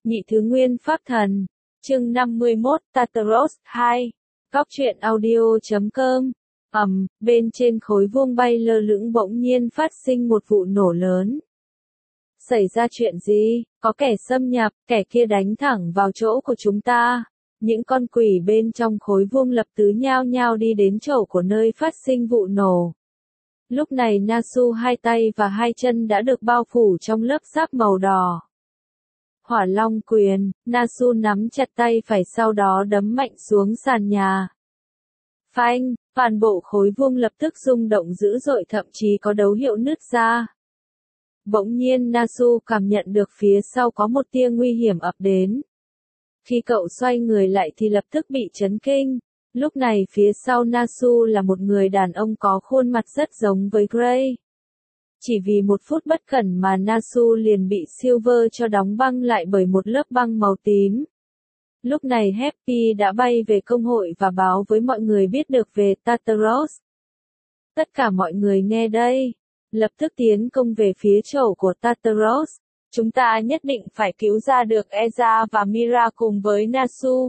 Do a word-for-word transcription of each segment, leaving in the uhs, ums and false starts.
Nhị thứ nguyên pháp thần. Chương năm mươi mốt, Tartaros, hai. Góc truyện audio chấm com. Ầm, bên trên khối vuông bay lơ lửng bỗng nhiên phát sinh một vụ nổ lớn. Xảy ra chuyện gì? Có kẻ xâm nhập, kẻ kia đánh thẳng vào chỗ của chúng ta. Những con quỷ bên trong khối vuông lập tứ nhao nhao đi đến chỗ của nơi phát sinh vụ nổ. Lúc này Nasu hai tay và hai chân đã được bao phủ trong lớp giáp màu đỏ. Hỏa Long quyền, Nasu nắm chặt tay phải sau đó đấm mạnh xuống sàn nhà. Phanh, toàn bộ khối vuông lập tức rung động dữ dội, thậm chí có dấu hiệu nứt ra. Bỗng nhiên Nasu cảm nhận được phía sau có một tia nguy hiểm ập đến. Khi cậu xoay người lại thì lập tức bị chấn kinh. Lúc này phía sau Nasu là một người đàn ông có khuôn mặt rất giống với Gray. Chỉ vì một phút bất cẩn mà Nasu liền bị Silver cho đóng băng lại bởi một lớp băng màu tím. Lúc này Happy đã bay về công hội và báo với mọi người biết được về Tartaros. Tất cả mọi người nghe đây, lập tức tiến công về phía chỗ của Tartaros. Chúng ta nhất định phải cứu ra được Eza và Mira cùng với Nasu.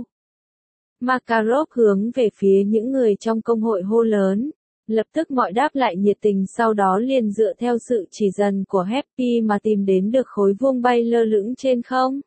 Makarov hướng về phía những người trong công hội hô lớn. Lập tức mọi đáp lại nhiệt tình, sau đó liền dựa theo sự chỉ dần của Happy mà tìm đến được khối vuông bay lơ lửng trên không.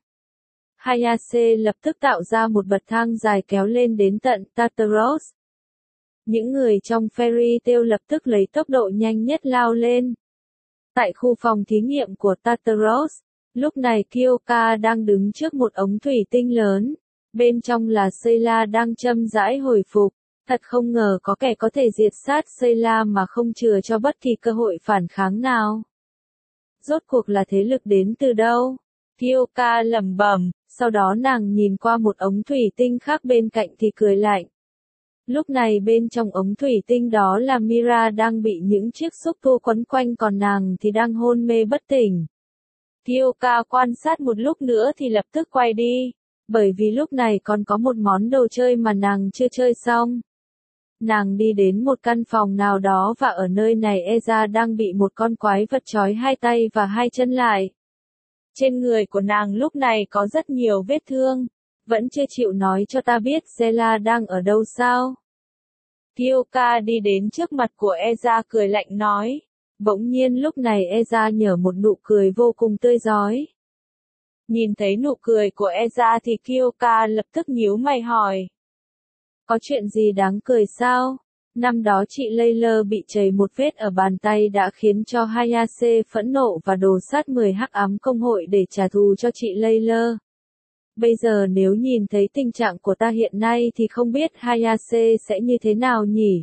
Hayase lập tức tạo ra một bậc thang dài kéo lên đến tận Tartaros. Những người trong Fairy Tail lập tức lấy tốc độ nhanh nhất lao lên. Tại khu phòng thí nghiệm của Tartaros, lúc này Kyoka đang đứng trước một ống thủy tinh lớn. Bên trong là Sayla đang châm rãi hồi phục. Thật không ngờ có kẻ có thể diệt sát Sayla mà không chừa cho bất kỳ cơ hội phản kháng nào. Rốt cuộc là thế lực đến từ đâu? Kyoka lẩm bẩm, sau đó nàng nhìn qua một ống thủy tinh khác bên cạnh thì cười lạnh. Lúc này bên trong ống thủy tinh đó là Mira đang bị những chiếc xúc tu quấn quanh, còn nàng thì đang hôn mê bất tỉnh. Kyoka quan sát một lúc nữa thì lập tức quay đi, bởi vì lúc này còn có một món đồ chơi mà nàng chưa chơi xong. Nàng đi đến một căn phòng nào đó và ở nơi này Eza đang bị một con quái vật trói hai tay và hai chân lại. Trên người của nàng lúc này có rất nhiều vết thương. Vẫn chưa chịu nói cho ta biết Zela đang ở đâu sao? Kyoka đi đến trước mặt của Eza cười lạnh nói. Bỗng nhiên lúc này Eza nở một nụ cười vô cùng tươi rói. Nhìn thấy nụ cười của Eza thì Kyoka lập tức nhíu mày hỏi. Có chuyện gì đáng cười sao? Năm đó chị Layla bị chảy một vết ở bàn tay đã khiến cho Hayase phẫn nộ và đổ sát mười hắc ám công hội để trả thù cho chị Layla. Bây giờ nếu nhìn thấy tình trạng của ta hiện nay thì không biết Hayase sẽ như thế nào nhỉ?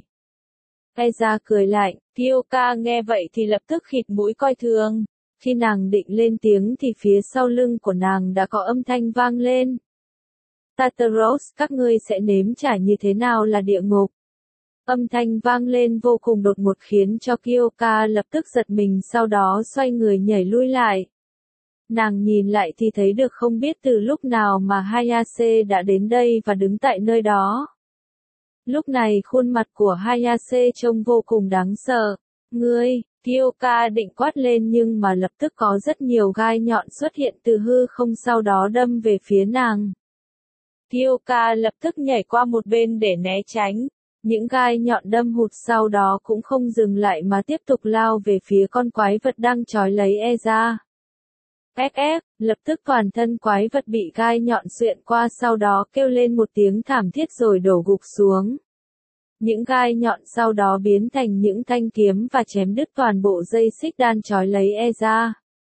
Eza cười lạnh, Kyoka nghe vậy thì lập tức khịt mũi coi thường. Khi nàng định lên tiếng thì phía sau lưng của nàng đã có âm thanh vang lên. Tartaros, các ngươi sẽ nếm trải như thế nào là địa ngục. Âm thanh vang lên vô cùng đột ngột khiến cho Kyoka lập tức giật mình, sau đó xoay người nhảy lui lại. Nàng nhìn lại thì thấy được không biết từ lúc nào mà Hayase đã đến đây và đứng tại nơi đó. Lúc này khuôn mặt của Hayase trông vô cùng đáng sợ. Ngươi, Kyoka định quát lên nhưng mà lập tức có rất nhiều gai nhọn xuất hiện từ hư không sau đó đâm về phía nàng. Kyoka lập tức nhảy qua một bên để né tránh. Những gai nhọn đâm hụt sau đó cũng không dừng lại mà tiếp tục lao về phía con quái vật đang trói lấy Eza. ép ép, lập tức toàn thân quái vật bị gai nhọn xuyện qua, sau đó kêu lên một tiếng thảm thiết rồi đổ gục xuống. Những gai nhọn sau đó biến thành những thanh kiếm và chém đứt toàn bộ dây xích đan trói lấy Eza.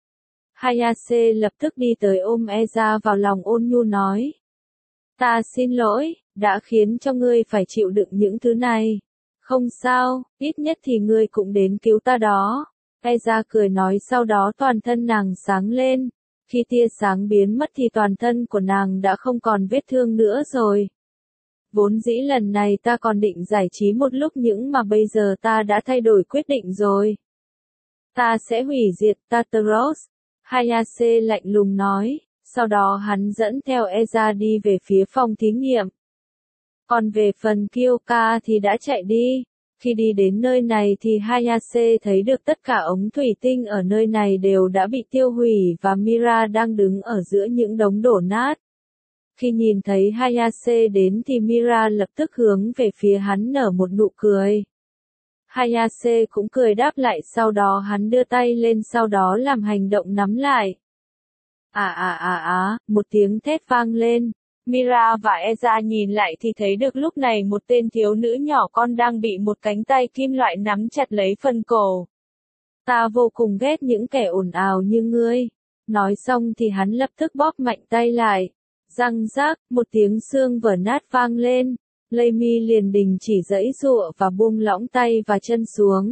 Hayase lập tức đi tới ôm Eza vào lòng ôn nhu nói. Ta xin lỗi, đã khiến cho ngươi phải chịu đựng những thứ này. Không sao, ít nhất thì ngươi cũng đến cứu ta đó. Eza cười nói, sau đó toàn thân nàng sáng lên. Khi tia sáng biến mất thì toàn thân của nàng đã không còn vết thương nữa rồi. Vốn dĩ lần này ta còn định giải trí một lúc nhưng mà bây giờ ta đã thay đổi quyết định rồi. Ta sẽ hủy diệt Tartaros. Hayase lạnh lùng nói. Sau đó hắn dẫn theo Eza đi về phía phòng thí nghiệm. Còn về phần Kyoka thì đã chạy đi. Khi đi đến nơi này thì Hayase thấy được tất cả ống thủy tinh ở nơi này đều đã bị tiêu hủy và Mira đang đứng ở giữa những đống đổ nát. Khi nhìn thấy Hayase đến thì Mira lập tức hướng về phía hắn nở một nụ cười. Hayase cũng cười đáp lại, sau đó hắn đưa tay lên, sau đó làm hành động nắm lại. À à à à, một tiếng thét vang lên. Mira và Eza nhìn lại thì thấy được lúc này một tên thiếu nữ nhỏ con đang bị một cánh tay kim loại nắm chặt lấy phần cổ. Ta vô cùng ghét những kẻ ồn ào như ngươi. Nói xong thì hắn lập tức bóp mạnh tay lại. Răng rác, một tiếng xương vỡ nát vang lên. Leimi liền đình chỉ giãy giụa và buông lỏng tay và chân xuống.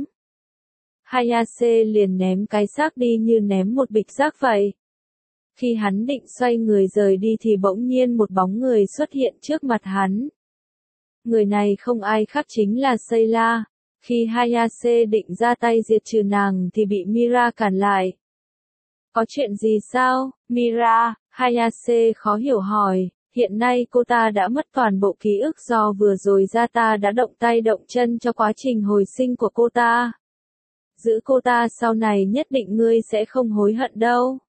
Hayase liền ném cái xác đi như ném một bịch rác vậy. Khi hắn định xoay người rời đi thì bỗng nhiên một bóng người xuất hiện trước mặt hắn. Người này không ai khác chính là Sayla. Khi Hayase định ra tay diệt trừ nàng thì bị Mira cản lại. Có chuyện gì sao, Mira? Hayase khó hiểu hỏi. Hiện nay cô ta đã mất toàn bộ ký ức do vừa rồi ra ta đã động tay động chân cho quá trình hồi sinh của cô ta. Giữ cô ta sau này nhất định ngươi sẽ không hối hận đâu.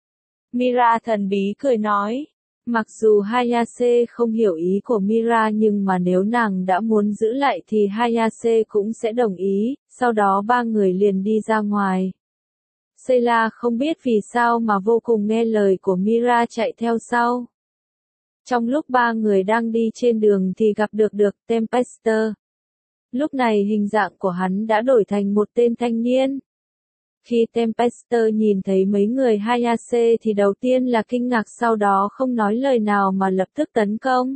Mira thần bí cười nói. Mặc dù Hayase không hiểu ý của Mira nhưng mà nếu nàng đã muốn giữ lại thì Hayase cũng sẽ đồng ý, sau đó ba người liền đi ra ngoài. Sayla không biết vì sao mà vô cùng nghe lời của Mira chạy theo sau. Trong lúc ba người đang đi trên đường thì gặp được được Tempester. Lúc này hình dạng của hắn đã đổi thành một tên thanh niên. Khi Tempester nhìn thấy mấy người Hayase thì đầu tiên là kinh ngạc, sau đó không nói lời nào mà lập tức tấn công.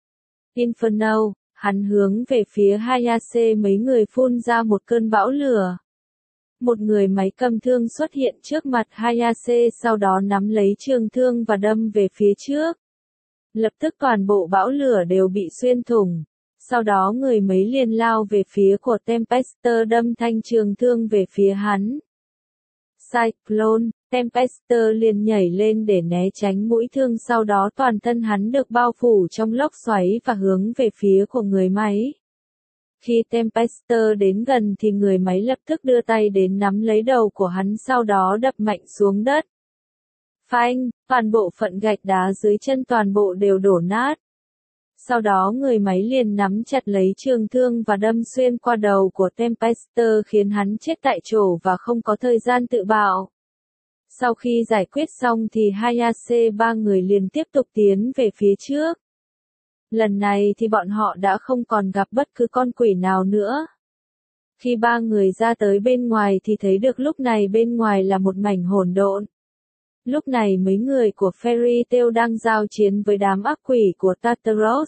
Inferno, hắn hướng về phía Hayase mấy người phun ra một cơn bão lửa. Một người máy cầm thương xuất hiện trước mặt Hayase, sau đó nắm lấy trường thương và đâm về phía trước. Lập tức toàn bộ bão lửa đều bị xuyên thủng. Sau đó người máy liền lao về phía của Tempester, đâm thanh trường thương về phía hắn. Cyclone, Tempester liền nhảy lên để né tránh mũi thương, sau đó toàn thân hắn được bao phủ trong lốc xoáy và hướng về phía của người máy. Khi Tempester đến gần thì người máy lập tức đưa tay đến nắm lấy đầu của hắn, sau đó đập mạnh xuống đất. Phanh, toàn bộ phận gạch đá dưới chân toàn bộ đều đổ nát. Sau đó người máy liền nắm chặt lấy trường thương và đâm xuyên qua đầu của Tempester khiến hắn chết tại chỗ và không có thời gian tự bạo. Sau khi giải quyết xong thì Hayase ba người liền tiếp tục tiến về phía trước. Lần này thì bọn họ đã không còn gặp bất cứ con quỷ nào nữa. Khi ba người ra tới bên ngoài thì thấy được lúc này bên ngoài là một mảnh hỗn độn. Lúc này mấy người của Fairy Tail đang giao chiến với đám ác quỷ của Tartaros.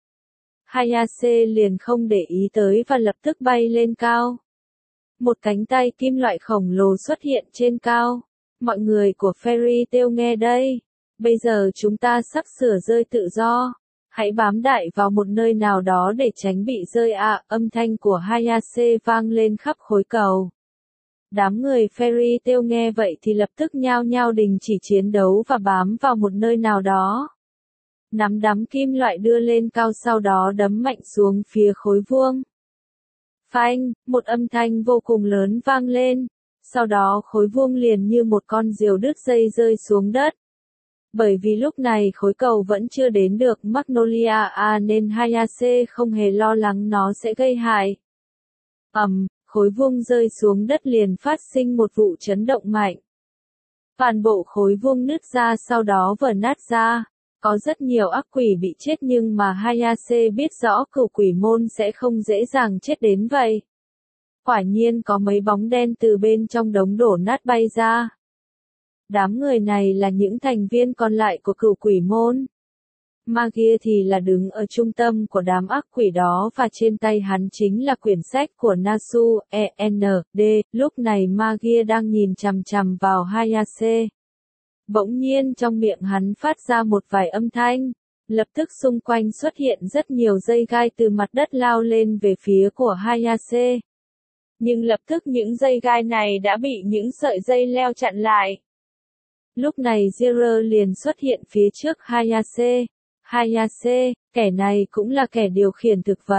Hayase liền không để ý tới và lập tức bay lên cao. Một cánh tay kim loại khổng lồ xuất hiện trên cao. Mọi người của Fairy Tail nghe đây. Bây giờ chúng ta sắp sửa rơi tự do. Hãy bám đại vào một nơi nào đó để tránh bị rơi ạ. À, âm thanh của Hayase vang lên khắp khối cầu. Đám người Fairy Tail nghe vậy thì lập tức nhao nhao đình chỉ chiến đấu và bám vào một nơi nào đó. Nắm đám kim loại đưa lên cao, sau đó đấm mạnh xuống phía khối vuông. Phanh, một âm thanh vô cùng lớn vang lên. Sau đó khối vuông liền như một con diều đứt dây rơi xuống đất. Bởi vì lúc này khối cầu vẫn chưa đến được Magnolia A nên Hayase không hề lo lắng nó sẽ gây hại. Ầm, um, khối vuông rơi xuống đất liền phát sinh một vụ chấn động mạnh. Toàn bộ khối vuông nứt ra, sau đó vỡ nát ra. Có rất nhiều ác quỷ bị chết nhưng mà Hayase biết rõ cửu quỷ môn sẽ không dễ dàng chết đến vậy. Quả nhiên có mấy bóng đen từ bên trong đống đổ nát bay ra. Đám người này là những thành viên còn lại của cửu quỷ môn. Magia thì là đứng ở trung tâm của đám ác quỷ đó và trên tay hắn chính là quyển sách của Nasu, E N D. Lúc này Magia đang nhìn chằm chằm vào Hayase. Bỗng nhiên trong miệng hắn phát ra một vài âm thanh. Lập tức xung quanh xuất hiện rất nhiều dây gai từ mặt đất lao lên về phía của Hayase. Nhưng lập tức những dây gai này đã bị những sợi dây leo chặn lại. Lúc này Zero liền xuất hiện phía trước Hayase. Hayase, kẻ này cũng là kẻ điều khiển thực vật.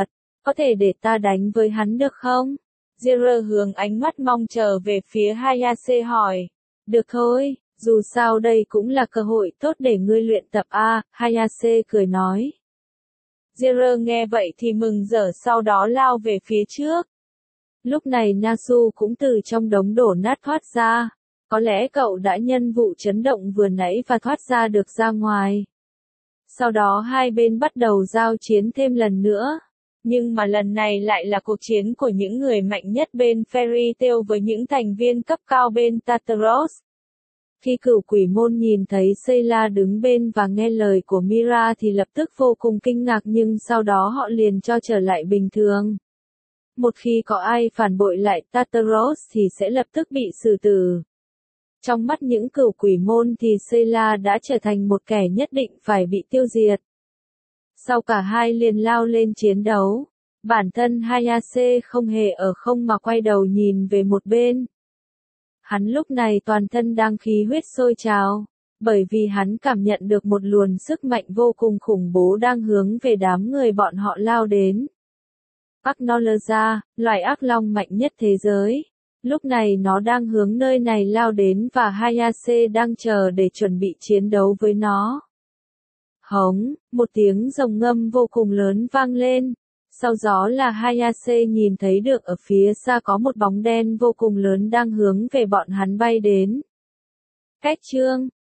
Có thể để ta đánh với hắn được không? Jiraiya hướng ánh mắt mong chờ về phía Hayase hỏi. Được thôi, dù sao đây cũng là cơ hội tốt để ngươi luyện tập a, Hayase cười nói. Jiraiya nghe vậy thì mừng rỡ sau đó lao về phía trước. Lúc này Nasu cũng từ trong đống đổ nát thoát ra. Có lẽ cậu đã nhân vụ chấn động vừa nãy và thoát ra được ra ngoài. Sau đó hai bên bắt đầu giao chiến thêm lần nữa. Nhưng mà lần này lại là cuộc chiến của những người mạnh nhất bên Fairy Tail với những thành viên cấp cao bên Tartaros. Khi cửu quỷ môn nhìn thấy Sayla đứng bên và nghe lời của Mira thì lập tức vô cùng kinh ngạc nhưng sau đó họ liền cho trở lại bình thường. Một khi có ai phản bội lại Tartaros thì sẽ lập tức bị xử tử. Trong mắt những cửu quỷ môn thì Sayla đã trở thành một kẻ nhất định phải bị tiêu diệt. Sau cả hai liền lao lên chiến đấu, bản thân Hayase không hề ở không mà quay đầu nhìn về một bên. Hắn lúc này toàn thân đang khí huyết sôi trào, bởi vì hắn cảm nhận được một luồng sức mạnh vô cùng khủng bố đang hướng về đám người bọn họ lao đến. Agnologia, loài ác long mạnh nhất thế giới. Lúc này nó đang hướng nơi này lao đến và Hayase đang chờ để chuẩn bị chiến đấu với nó. Hống, một tiếng rồng ngâm vô cùng lớn vang lên. Sau đó là Hayase nhìn thấy được ở phía xa có một bóng đen vô cùng lớn đang hướng về bọn hắn bay đến. Cách chương